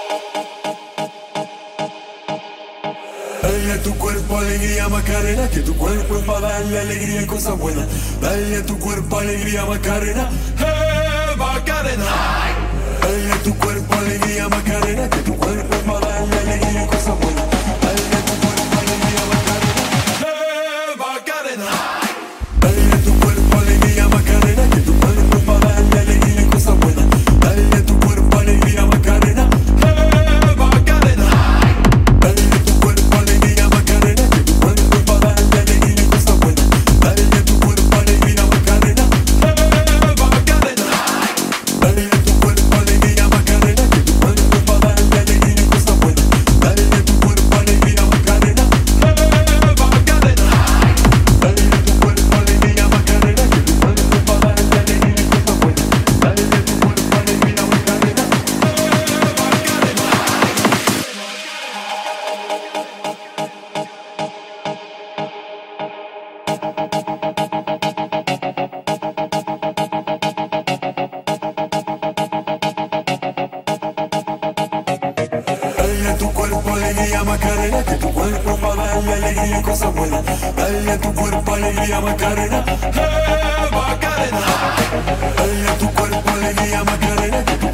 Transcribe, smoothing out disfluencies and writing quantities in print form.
Dale a tu cuerpo alegría Macarena, que tu cuerpo es para darle alegría y cosas buenas. Dale a tu cuerpo alegría Macarena, Macarena. Dale a tu cuerpo alegría Macarena, que tu cuerpo es para darle alegría y cosas buenas. Dale a tu cuerpo alegría Macarena, Macarena. Dale a tu cuerpo alegría Macarena, que tu cuerpo es para darle alegría y cosas buenas. Dale a tu cuerpo alegría Macarena, Macarena. Dale a tu cuerpo alegría Macarena, que tu cuerpo es para darle alegría y cosas buenas. Dale a tu cuerpo alegría Macarena, Macarena. Dale a tu cuerpo alegría Macarena, que tu cuerpo es para darle alegría y cosas buenas. Dale a tu cuerpo alegría Macarena, Macarena. Dale a tu cuerpo alegría Macarena, que tu cuerpo es para darle alegría y cosas buenas. Dale a tu cuerpo alegría Macarena, Dale a tu cuerpo alegría Macarena, que tu cuerpo es para darle alegría y cosas buenas. Dale a tu cuerpo alegría Macarena, Macarena. Dale a tu cuerpo alegría Macarena, que tu